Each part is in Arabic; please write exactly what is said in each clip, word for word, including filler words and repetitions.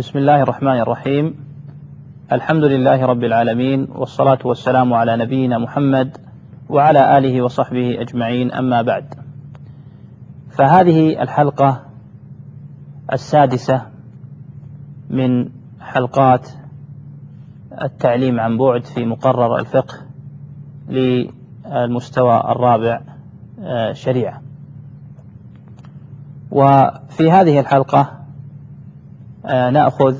بسم الله الرحمن الرحيم. الحمد لله رب العالمين، والصلاة والسلام على نبينا محمد وعلى آله وصحبه أجمعين، أما بعد. فهذه الحلقة السادسة من حلقات التعليم عن بعد في مقرر الفقه للمستوى الرابع شريعة. وفي هذه الحلقة نأخذ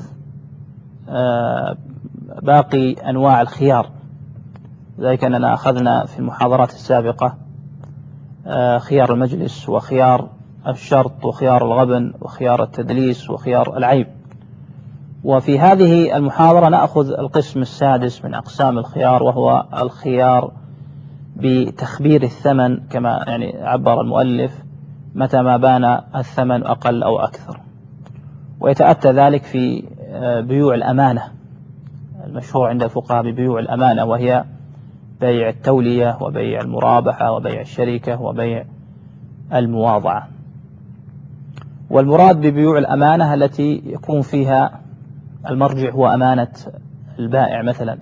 باقي أنواع الخيار، ذلك أننا أخذنا في المحاضرات السابقة خيار المجلس وخيار الشرط وخيار الغبن وخيار التدليس وخيار العيب. وفي هذه المحاضرة نأخذ القسم السادس من أقسام الخيار، وهو الخيار بتخبير الثمن، كما يعني عبر المؤلف، متى ما بان الثمن أقل أو أكثر. ويتأتى ذلك في بيوع الأمانة المشهور عند الفقهاء ببيوع الأمانة، وهي بيع التولية وبيع المرابحة وبيع الشركة وبيع المواضعة. والمراد ببيوع الأمانة التي يكون فيها المرجع هو أمانة البائع مثلا،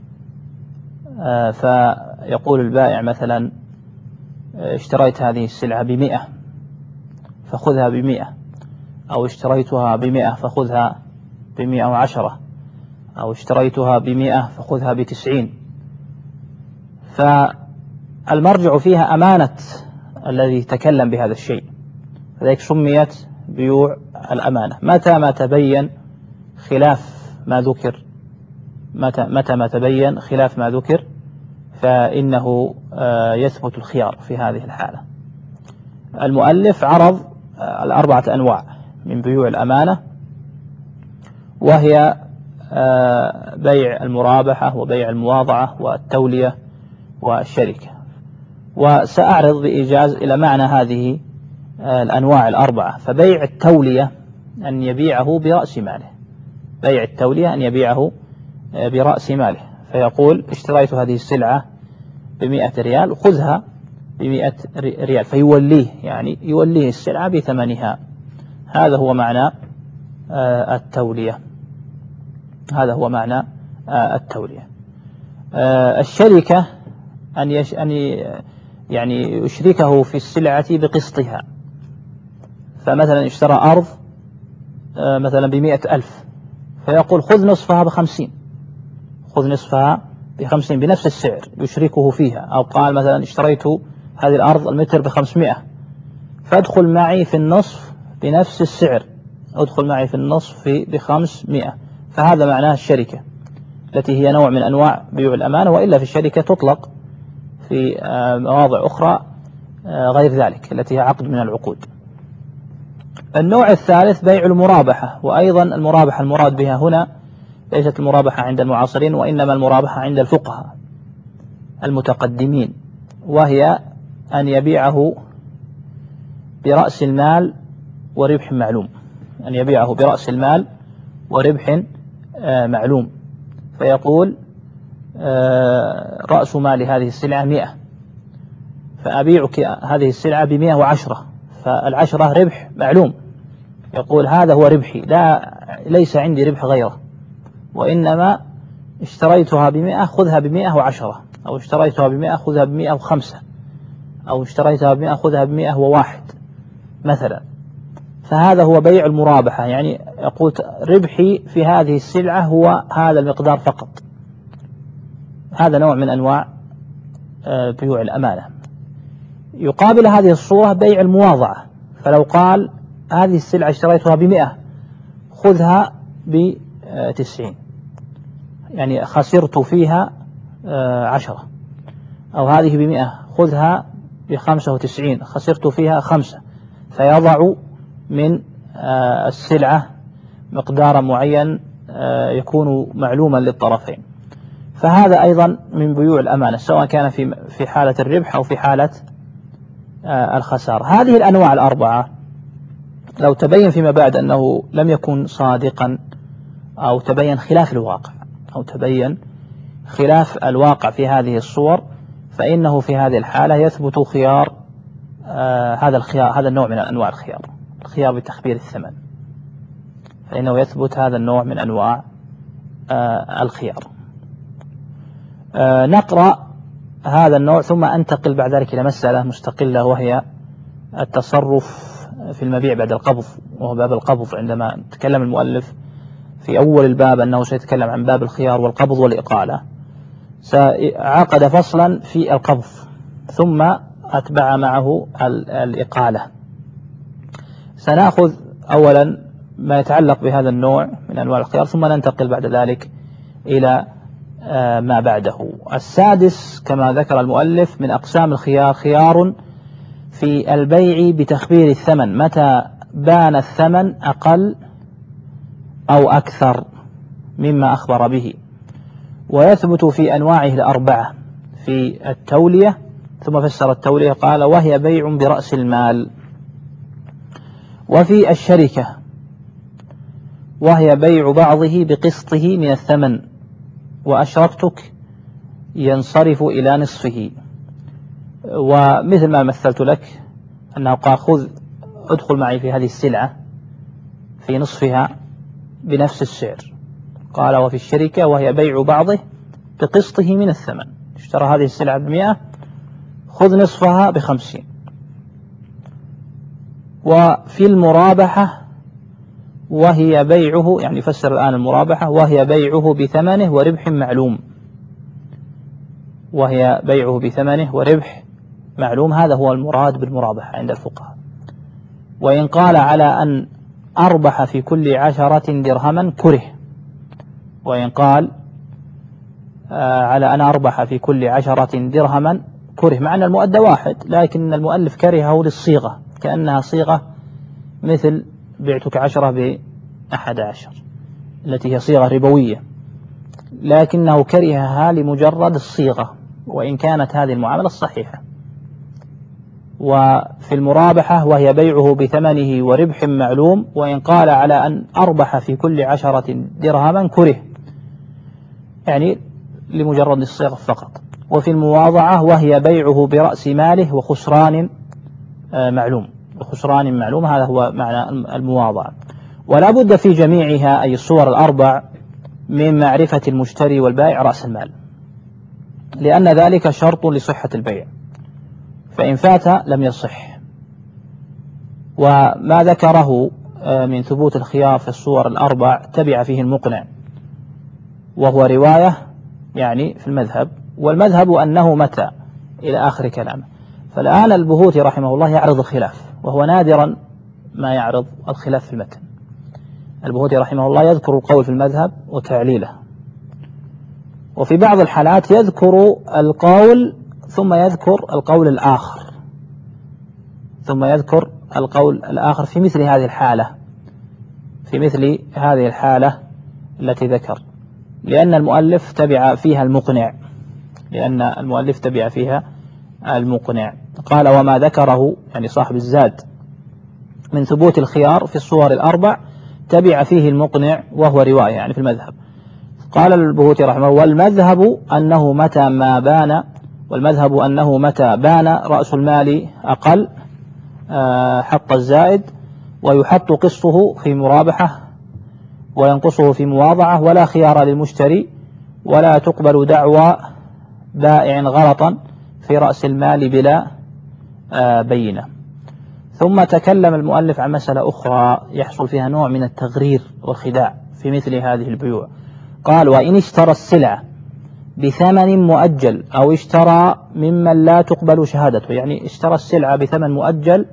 فيقول البائع مثلا: اشتريت هذه السلعة بمئة فخذها بمئة، أو اشتريتها بمئة فخذها بمئة وعشرة، أو اشتريتها بمئة فخذها بتسعين. فالمرجع فيها أمانة الذي تكلم بهذا الشيء، فذلك سميت بيوع الأمانة. متى ما تبين خلاف ما ذكر متى, متى ما تبين خلاف ما ذكر فإنه يثبت الخيار في هذه الحالة. المؤلف عرض الأربعة أنواع من بيوع الأمانة، وهي بيع المرابحة وبيع المواضعة والتولية والشركة. وسأعرض بإيجاز إلى معنى هذه الأنواع الأربعة. فبيع التولية أن يبيعه برأس ماله، بيع التولية أن يبيعه برأس ماله، فيقول: اشتريت هذه السلعة بمئة ريال خذها بمئة ريال، فيوليه، يعني يوليه السلعة بثمنها. هذا هو معنى التولية هذا هو معنى التولية. الشركة أن يش أن يعني يشركه في السلعة بقسطها. فمثلا اشترى أرض مثلا بمئة ألف، فيقول: خذ نصفها بخمسين خذ نصفها بخمسين بنفس السعر، يشركه فيها. أو قال مثلا: اشتريت هذه الأرض المتر بخمسمائة، فادخل معي في النصف بنفس السعر، ادخل معي في النصف بخمسمائة. فهذا معناه الشركة، التي هي نوع من أنواع بيوع الأمانة، وإلا في الشركة تطلق في مواضع أخرى غير ذلك، التي هي عقد من العقود. النوع الثالث بيع المرابحة. وأيضا المرابحة المراد بها هنا ليست المرابحة عند المعاصرين، وإنما المرابحة عند الفقهاء المتقدمين، وهي أن يبيعه برأس المال وربح معلوم أن يبيعه برأس المال وربح معلوم. فيقول: رأس مال هذه السلعة مئة، فأبيعك هذه السلعة بمئة وعشرة، فالعشرة ربح معلوم. يقول: هذا هو ربحي، لا ليس عندي ربح غيره، وإنما اشتريتها بمئة خذها بمئة وعشرة، أو اشتريتها بمئة خذها بمئة وخمسة، أو اشتريتها بمئة خذها بمئة وواحد مثلا. فهذا هو بيع المرابحة، يعني يقول: ربحي في هذه السلعة هو هذا المقدار فقط. هذا نوع من أنواع بيوع الأمانة. يقابل هذه الصورة بيع المواضعة. فلو قال: هذه السلعة اشتريتها بمئة خذها بتسعين، يعني خسرت فيها عشرة. أو هذه بمئة خذها بخمسة وتسعين، خسرت فيها خمسة. فيضع من السلعة مقدار معين يكون معلوما للطرفين. فهذا أيضا من بيوع الأمانة، سواء كان في في حالة الربح أو في حالة الخسارة. هذه الأنواع الأربعة لو تبين فيما بعد أنه لم يكن صادقا، أو تبين خلاف الواقع أو تبين خلاف الواقع في هذه الصور، فإنه في هذه الحالة يثبت خيار آه هذا الخيار هذا النوع من أنواع الخيار الخيار بتخبير الثمن. فإنه يثبت هذا النوع من أنواع الخيار. نقرأ هذا النوع ثم أنتقل بعد ذلك إلى مسألة مستقلة، وهي التصرف في المبيع بعد القبض، وهو باب القبض. عندما تكلم المؤلف في أول الباب أنه سيتكلم عن باب الخيار والقبض والإقالة، سعقد فصلا في القبض ثم أتبع معه الإقالة. سنأخذ أولا ما يتعلق بهذا النوع من أنواع الخيار، ثم ننتقل بعد ذلك إلى ما بعده. السادس كما ذكر المؤلف من أقسام الخيار خيار في البيع بتخبير الثمن متى بان الثمن أقل أو أكثر مما أخبر به، ويثبت في أنواعه الأربعة. في التولية، ثم فسر التولية قال وهي بيع برأس المال. وفي الشركة وهي بيع بعضه بقسطه من الثمن، وأشركتك ينصرف إلى نصفه. ومثل ما مثلت لك أنه قال خذ ادخل معي في هذه السلعة في نصفها بنفس السعر. قال وفي الشركة وهي بيع بعضه بقسطه من الثمن، اشترى هذه السلعة بمئة، خذ نصفها بخمسين. وفي المرابحة وهي بيعه، يعني فسر الآن المرابحة، وهي بيعه بثمنه وربح معلوم. وهي بيعه بثمنه وربح معلوم، هذا هو المراد بالمرابحة عند الفقهاء. وإن قال على أن أربح في كل عشرة درهما كره، وإن قال على أن أربح في كل عشرة درهما كره، مع أن المؤدى واحد، لكن المؤلف كرهه للصيغة، كأنها صيغة مثل بعتك عشرة بأحد عشر التي هي صيغة ربوية، لكنه كرهها لمجرد الصيغة، وإن كانت هذه المعاملة الصحيحة. وفي المرابحة وهي بيعه بثمنه وربح معلوم، وإن قال على أن أربح في كل عشرة درهما كره، يعني لمجرد الصيغة فقط. وفي المواضعة وهي بيعه برأس ماله وخسران معلوم، وخسران معلوم، هذا هو معنى المواضعة. ولا بد في جميعها أي الصور الأربع من معرفة المشتري والبائع رأس المال، لأن ذلك شرط لصحة البيع، فإن فات لم يصح. وما ذكره من ثبوت الخيار في الصور الأربع تبع فيه المقنع، وهو رواية يعني في المذهب، والمذهب أنه متى إلى آخر كلامه. فالآن البهوتي رحمه الله يعرض الخلاف، وهو نادرا ما يعرض الخلاف في المتن. البهوتي رحمه الله يذكر القول في المذهب وتعليله، وفي بعض الحالات يذكر القول ثم يذكر القول الآخر ثم يذكر القول الآخر في مثل هذه الحالة في مثل هذه الحالة التي ذكر، لأن المؤلف تبع فيها المقنع لأن المؤلف تبع فيها المقنع قال وما ذكره يعني صاحب الزاد من ثبوت الخيار في الصور الأربع تبع فيه المقنع، وهو رواية يعني في المذهب. قال البهوتي رحمه الله والمذهب أنه متى ما بان والمذهب أنه متى بان رأس المال أقل حط الزائد، ويحط قسطه في مرابحة وينقصه في مواضعة، ولا خيار للمشتري، ولا تقبل دعوى بائع غلطا في رأس المال بلا بينة. ثم تكلم المؤلف عن مسألة أخرى يحصل فيها نوع من التغرير والخداع في مثل هذه البيوع. قال وإن اشترى السلعة بثمن مؤجل أو اشترى ممن لا تقبل شهادته، يعني اشترى السلعة بثمن مؤجل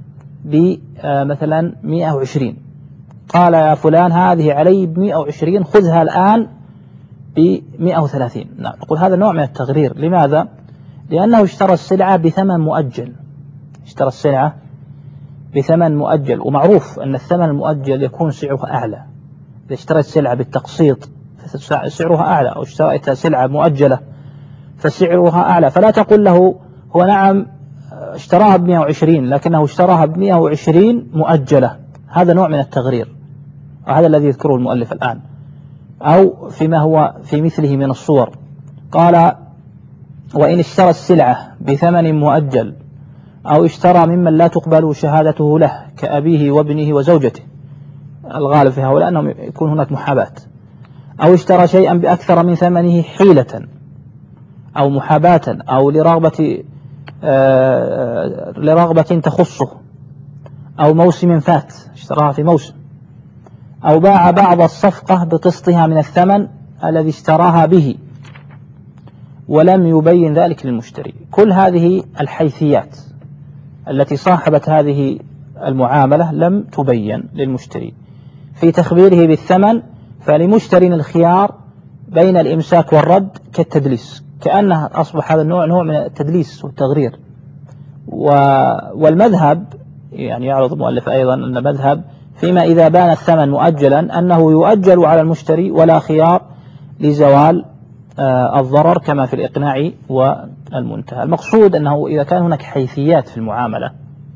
بمثلا مئة وعشرين، قال يا فلان هذه علي بمئة وعشرين خذها الآن بمئة وثلاثين، نقول هذا نوع من التغرير. لماذا؟ لأنه اشترى السلعة بثمن مؤجل اشترى السلعة بثمن مؤجل، ومعروف أن الثمن المؤجل يكون سعره أعلى. إذا اشتريت سلعة بالتقسيط فسعرها أعلى، أو اشتريت سلعة مؤجلة فسعرها أعلى، فلا تقول له هو نعم اشتراها بمئة وعشرين لكنه اشتراها بمئة وعشرين مؤجلة. هذا نوع من التغرير، وهذا الذي يذكره المؤلف الآن. أو فيما هو في مثله من الصور قال وإن اشترى السلعة بثمن مؤجل أو اشترى ممن لا تقبل شهادته له كأبيه وابنه وزوجته، الغالب في هؤلاء أنهم يكون هناك محاباة، أو اشترى شيئا بأكثر من ثمنه حيلة أو محاباة أو لرغبة آه لرغبة تخصه، أو موسم فات اشتراها في موسم، أو باع بعض الصفقة بقسطها من الثمن الذي اشتراها به ولم يبين ذلك للمشتري. كل هذه الحيثيات التي صاحبت هذه المعاملة لم تبين للمشتري. في تخبيره بالثمن فلمشتري الخيار بين الإمساك والرد كالتدليس، كأنه أصبح هذا النوع نوع من التدليس والتغرير. والمذهب يعني يعرض المؤلف أيضا أن مذهب فيما إذا بان الثمن مؤجلا أنه يؤجل على المشتري ولا خيار لزوال آه الضرر كما في الإقناع والمنتهى. المقصود أنه إذا كان هناك حيثيات في المعاملة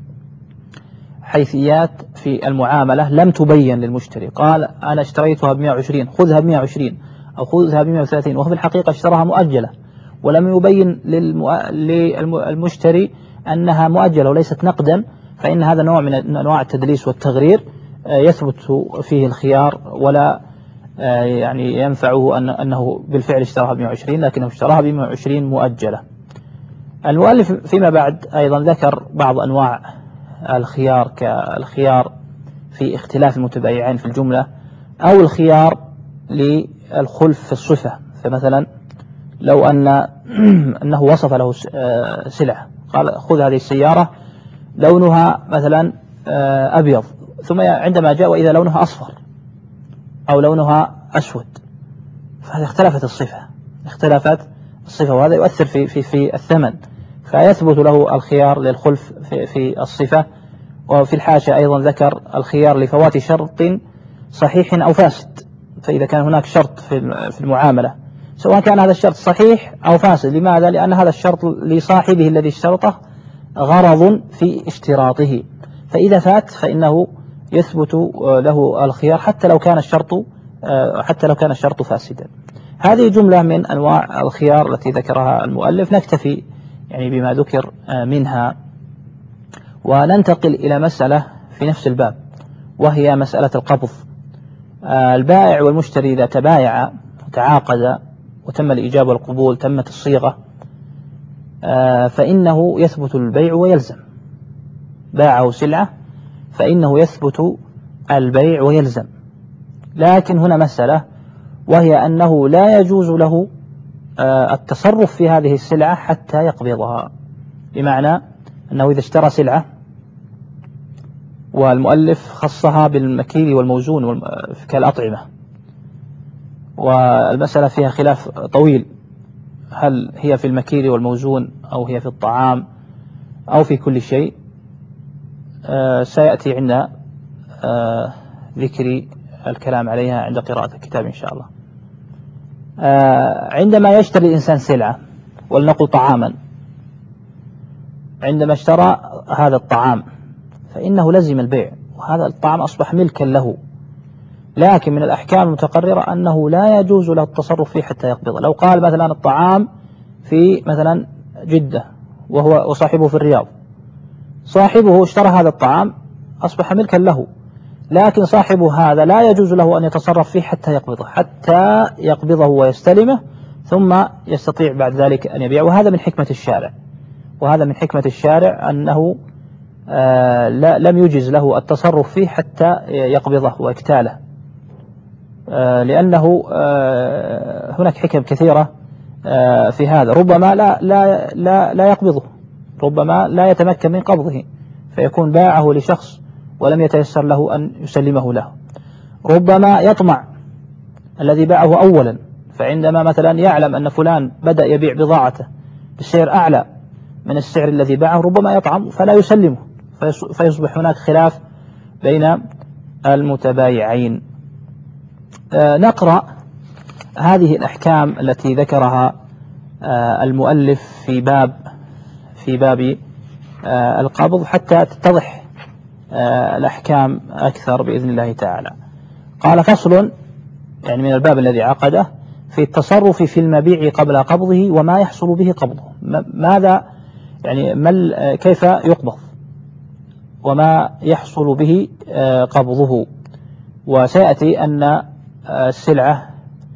حيثيات في المعاملة لم تبين للمشتري، قال أنا اشتريتها بمئة وعشرين خذها بمئة وعشرين أو خذها بمئة وثلاثين، وهو في الحقيقة اشتراها مؤجلة ولم يبين للمشتري أنها مؤجلة وليست نقدا، فإن هذا نوع من أنواع التدليس والتغرير يثبت فيه الخيار ولا يعني ينفعه أنه بالفعل اشتراها بمئة وعشرين لكنه اشتراها بمئة وعشرين مؤجلة. المؤلف فيما بعد أيضا ذكر بعض أنواع الخيار كالخيار في اختلاف المتبايعين في الجملة، أو الخيار للخلف في الصفة. فمثلا لو أن أنه وصف له سلعة، قال خذ هذه السيارة لونها مثلا أبيض، ثم عندما جاء وإذا لونها أصفر أو لونها أسود، فهذا اختلفت الصفة اختلفت الصفة وهذا يؤثر في في في الثمن، فيثبت له الخيار للخلف في في الصفة. وفي الحاشية أيضا ذكر الخيار لفوات شرط صحيح أو فاسد، فإذا كان هناك شرط في المعاملة سواء كان هذا الشرط صحيح أو فاسد، لماذا؟ لأن هذا الشرط لصاحبه الذي اشترطه غرض في اشتراطه، فإذا فات فإنه يثبت له الخيار حتى لو كان الشرط حتى لو كان الشرط فاسدا. هذه جملة من أنواع الخيار التي ذكرها المؤلف، نكتفي يعني بما ذكر منها وننتقل إلى مسألة في نفس الباب، وهي مسألة القبض. البائع والمشتري إذا تبايع وتعاقد وتم الإيجاب والقبول، تمت الصيغة، فإنه يثبت البيع ويلزم. باعه سلعة فإنه يثبت البيع ويلزم. لكن هنا مسألة، وهي أنه لا يجوز له التصرف في هذه السلعة حتى يقبضها. بمعنى أنه إذا اشترى سلعة والمؤلف خصها بالمكيل والموزون كالأطعمة، والمسألة فيها خلاف طويل، هل هي في المكيل والموزون أو هي في الطعام أو في كل شيء؟ آه سيأتي عند آه ذكر الكلام عليها عند قراءة الكتاب إن شاء الله. آه عندما يشتري الإنسان سلعة، ولنقل طعاما، عندما اشترى هذا الطعام فإنه لزم البيع، وهذا الطعام أصبح ملكا له، لكن من الأحكام المتقررة أنه لا يجوز له التصرف فيه حتى يقبضه. لو قال مثلا الطعام في مثلا جدة وهو وصاحبه في الرياض، صاحبه اشترى هذا الطعام أصبح ملكا له، لكن صاحبه هذا لا يجوز له أن يتصرف فيه حتى يقبضه حتى يقبضه ويستلمه، ثم يستطيع بعد ذلك أن يبيعه. وهذا من حكمة الشارع، وهذا من حكمة الشارع أنه آه لا لم يجز له التصرف فيه حتى يقبضه ويكتاله، آه لأنه آه هناك حكم كثيرة آه في هذا. ربما لا لا لا لا يقبضه، ربما لا يتمكن من قبضه، فيكون باعه لشخص ولم يتيسر له أن يسلمه له. ربما يطمع الذي باعه أولا، فعندما مثلا يعلم أن فلان بدأ يبيع بضاعته بسعر أعلى من السعر الذي باعه، ربما يطعم فلا يسلمه، فيصبح هناك خلاف بين المتبايعين. آه نقرأ هذه الأحكام التي ذكرها آه المؤلف في باب في باب آه القبض حتى تتضح آه الأحكام أكثر بإذن الله تعالى. قال فصل، يعني من الباب الذي عقده، في التصرف في المبيع قبل قبضه وما يحصل به قبضه. ماذا يعني مل كيف يقبض وما يحصل به قبضه، وسيأتي أن السلعة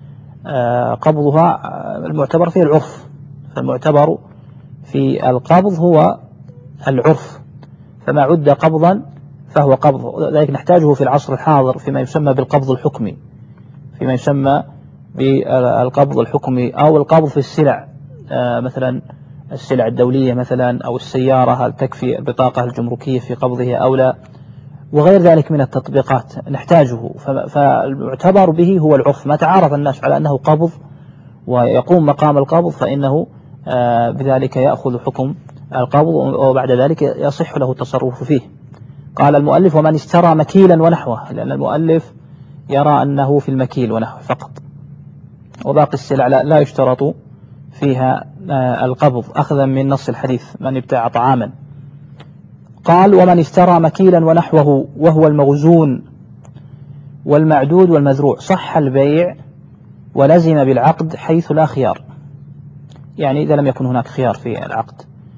قبضها المعتبر فيه العرف، فالمعتبر في القبض هو العرف، فما عد قبضا فهو قبض. ذلك نحتاجه في العصر الحاضر فيما يسمى بالقبض الحكمي، فيما يسمى بالقبض الحكمي أو القبض في السلع، مثلا السلع الدولية مثلا أو السيارة، هل تكفي البطاقة الجمركية في قبضها أو لا، وغير ذلك من التطبيقات نحتاجه. فالمعتبر به هو العرف، ما تعارف الناس على أنه قبض ويقوم مقام القبض فإنه بذلك يأخذ حكم القبض، وبعد ذلك يصح له التصرف فيه. قال المؤلف: ومن اشترى مكيلا ونحوه، لأن المؤلف يرى أنه في المكيل ونحوه فقط، وباقي السلع لا يشترط فيها القبض أخذا من نص الحديث: من ابتاع طعاما. قال: ومن اشترى مكيلا ونحوه وهو الموزون والمعدود والمزروع صح البيع ولزم بالعقد حيث لا خيار، يعني إذا لم يكن هناك خيار في العقد.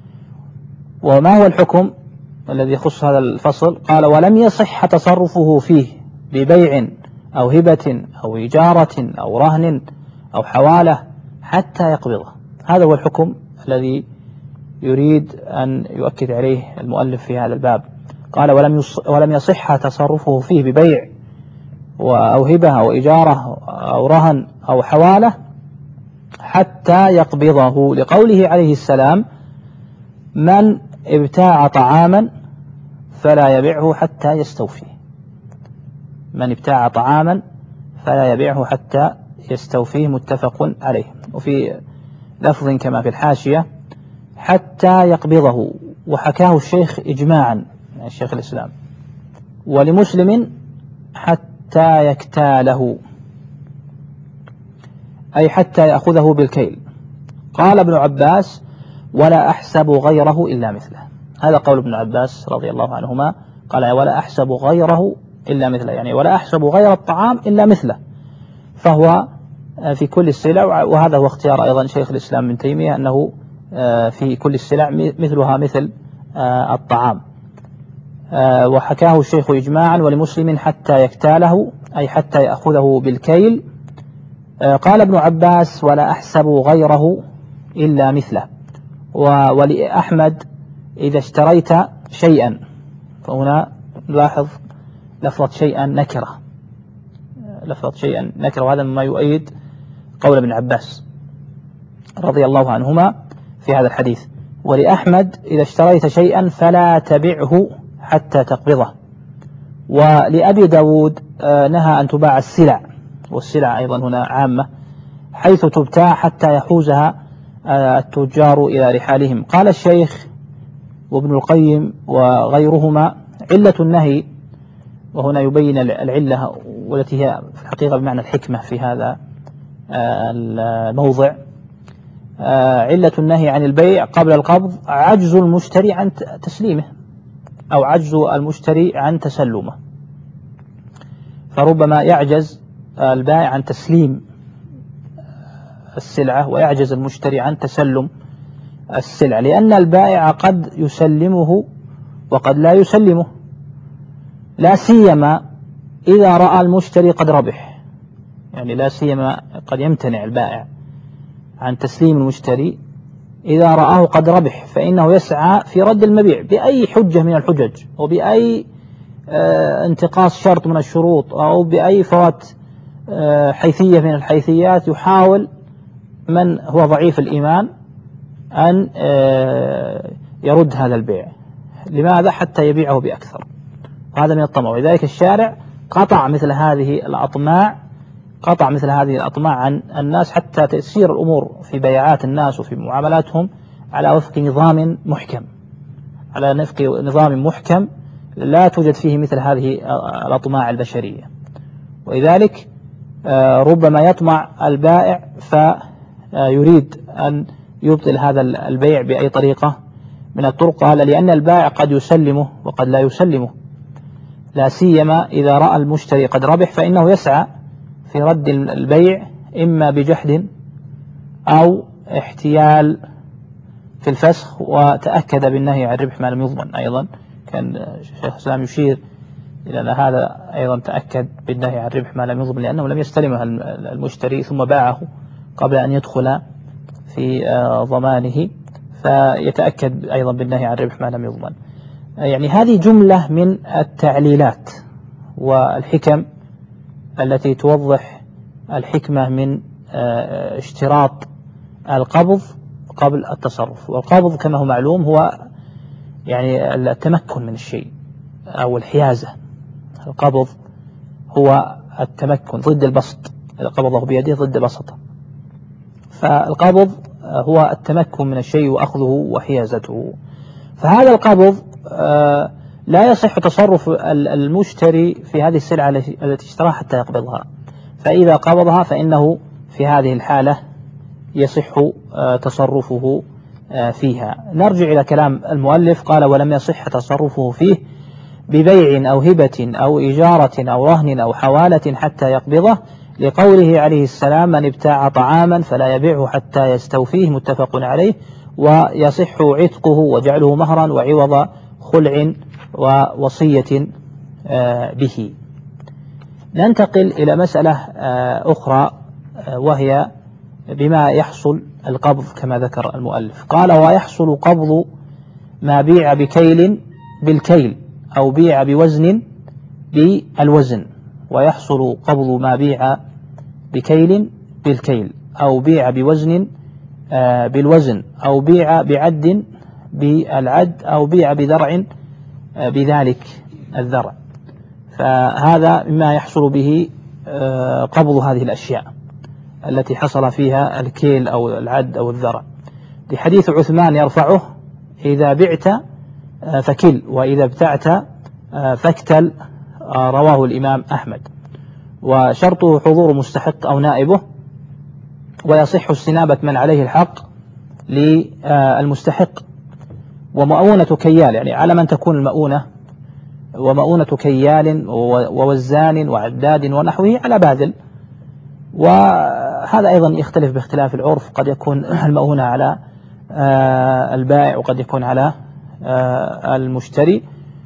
وما هو الحكم الذي يخص هذا الفصل؟ قال: ولم يصح تصرفه فيه ببيع أو هبة أو إجارة أو رهن أو حوالة حتى يقبضه. هذا هو الحكم الذي يريد أن يؤكد عليه المؤلف في هذا الباب. قال: ولم ولم يصح تصرفه فيه ببيع أو هبة أو إجارة أو رهن أو حوالة حتى يقبضه، لقوله عليه السلام: من ابتاع طعاما فلا يبيعه حتى يستوفيه. من ابتاع طعاما فلا يبيعه حتى يستوفيه، متفق عليه. وفي لفظ كما في الحاشية: حتى يقبضه، وحكاه الشيخ إجماعا، يعني الشيخ الإسلام. ولمسلم: حتى يكتاله، أي حتى يأخذه بالكيل. قال ابن عباس: ولا أحسب غيره إلا مثله. هذا قول ابن عباس رضي الله عنهما، قال: ولا أحسب غيره إلا مثله، يعني ولا أحسب غير الطعام إلا مثله، فهو في كل السلع. وهذا هو اختيار أيضا شيخ الإسلام ابن تيمية، أنه في كل السلع مثلها مثل الطعام. وحكاه الشيخ إجماعا. ولمسلم: حتى يكتاله، أي حتى يأخذه بالكيل. قال ابن عباس: ولا أحسب غيره إلا مثله. ولأحمد: إذا اشتريت شيئا، فهنا نلاحظ لفظة شيئا نكرة، لفظة شيئا نكرة، وهذا مما يؤيد قول ابن عباس رضي الله عنهما في هذا الحديث. ولأحمد: إذا اشتريت شيئا فلا تبعه حتى تقبضه. ولأبي داود: نهى أن تباع السلع، والسلع أيضا هنا عامة، حيث تبتاع حتى يحوزها التجار إلى رحالهم. قال الشيخ وابن القيم وغيرهما: علة النهي، وهنا يبين العلة والتي هي في الحقيقة بمعنى الحكمة في هذا الموضع، علة النهي عن البيع قبل القبض عجز المشتري عن تسليمه، أو عجز المشتري عن تسلمه. فربما يعجز البائع عن تسليم السلعة ويعجز المشتري عن تسلم السلعة، لأن البائع قد يسلمه وقد لا يسلمه، لا سيما إذا رأى المشتري قد ربح. يعني لا سيما قد يمتنع البائع عن تسليم المشتري إذا رآه قد ربح، فإنه يسعى في رد المبيع بأي حجة من الحجج، وبأي آه انتقاص شرط من الشروط، أو بأي فوات آه حيثية من الحيثيات، يحاول من هو ضعيف الإيمان أن آه يرد هذا البيع. لماذا؟ حتى يبيعه بأكثر. وهذا من الطمع، ولذلك الشارع قطع مثل هذه الأطماع قطع مثل هذه الأطماع عن الناس، حتى تسير الأمور في بيعات الناس وفي معاملاتهم على وفق نظام محكم، على وفق نظام محكم لا توجد فيه مثل هذه الأطماع البشرية. ولذلك ربما يطمع البائع فيريد أن يبطل هذا البيع بأي طريقة من الطرق، قال: لأن البائع قد يسلمه وقد لا يسلمه، لا سيما إذا رأى المشتري قد ربح، فإنه يسعى في رد البيع إما بجحد أو احتيال في الفسخ. وتأكد بالنهي عن الربح ما لم يضمن. أيضا كان الشيخ الإسلام يشير لأن هذا أيضا تأكد بالنهي عن ربح ما لم يضمن، لأنه لم يستلمها المشتري ثم باعه قبل أن يدخل في ضمانه، فيتأكد أيضا بالنهي عن ربح ما لم يضمن. يعني هذه جملة من التعليلات والحكم التي توضح الحكمة من اشتراط القبض قبل التصرف. والقبض كما هو معلوم هو يعني التمكن من الشيء أو الحيازة. القبض هو التمكن ضد البسط، إذا قبضه بيده ضد بسطه. فالقبض هو التمكن من الشيء وأخذه وحيازته. فهذا القبض لا يصح تصرف المشتري في هذه السلعة التي اشتراها حتى يقبضها، فإذا قبضها فإنه في هذه الحالة يصح تصرفه فيها. نرجع إلى كلام المؤلف، قال: ولم يصح تصرفه فيه ببيع أو هبة أو إجارة أو رهن أو حوالة حتى يقبضه، لقوله عليه السلام: من ابتاع طعاما فلا يبيعه حتى يستوفيه، متفق عليه. ويصح عتقه وجعله مهرا وعوض خلع ووصية به. ننتقل إلى مسألة أخرى، وهي بما يحصل القبض كما ذكر المؤلف. قال: ويحصل قبض ما بيع بكيل بالكيل أو بيع بوزن بالوزن. ويحصل قبض ما بيع بكيل بالكيل أو بيع بوزن بالوزن أو بيع بعد بالعد أو بيع بذرع بذلك الذرع. فهذا مما يحصل به قبض هذه الأشياء التي حصل فيها الكيل أو العد أو الذرع، لحديث عثمان يرفعه: إذا بعت فكل وإذا ابتعت فاكتل، رواه الإمام أحمد. وشرطه حضور مستحق أو نائبه، ويصح استنابة من عليه الحق للمستحق. ومؤونة كيال، يعني على من تكون المؤونة، ومؤونة كيال ووزان وعداد ونحوه على باذل. وهذا أيضا يختلف باختلاف العرف، قد يكون المؤونة على البائع وقد يكون على المشتري.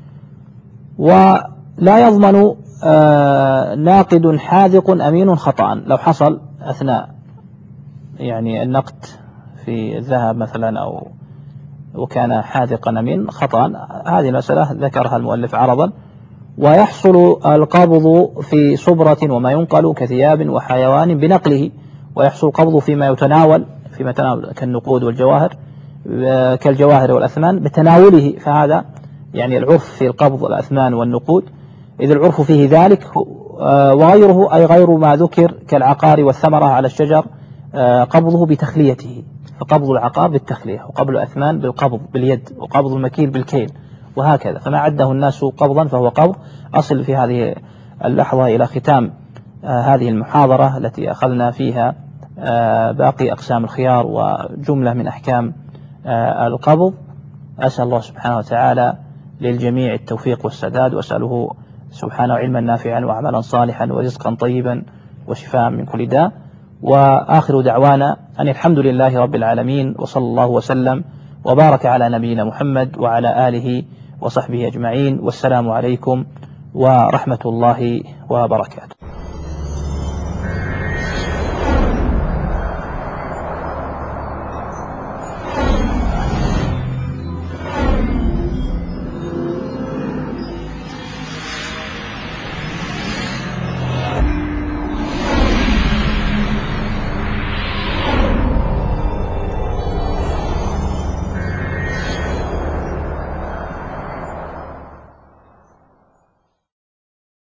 ولا يضمن ناقد حاذق أمين خطأ، لو حصل أثناء يعني النقد في الذهب مثلا أو وكان حاذقا أمين خطأ، هذه المسألة ذكرها المؤلف عرضا. ويحصل القبض في صبرة وما ينقل كثياب وحيوان بنقله، ويحصل القبض فيما يتناول فيما يتناول كالنقود والجواهر كالجواهر والأثمان بتناوله. فهذا يعني العرف في القبض الأثمان والنقود، إذ العرف فيه ذلك. وغيره أي غير ما ذكر كالعقار والثمرة على الشجر قبضه بتخليته، فقبض العقار بالتخلية، وقبض الأثمان بالقبض باليد، وقبض المكيل بالكيل، وهكذا. فما عده الناس قبضا فهو قبض. أصل في هذه اللحظة إلى ختام هذه المحاضرة التي أخذنا فيها باقي أقسام الخيار وجملة من أحكام القبض. أسأل الله سبحانه وتعالى للجميع التوفيق والسداد، وأسأله سبحانه علما نافعا وعملا صالحا ورزقا طيبا وشفاء من كل داء. وآخر دعوانا أن الحمد لله رب العالمين، وصلى الله وسلم وبارك على نبينا محمد وعلى آله وصحبه أجمعين. والسلام عليكم ورحمة الله وبركاته.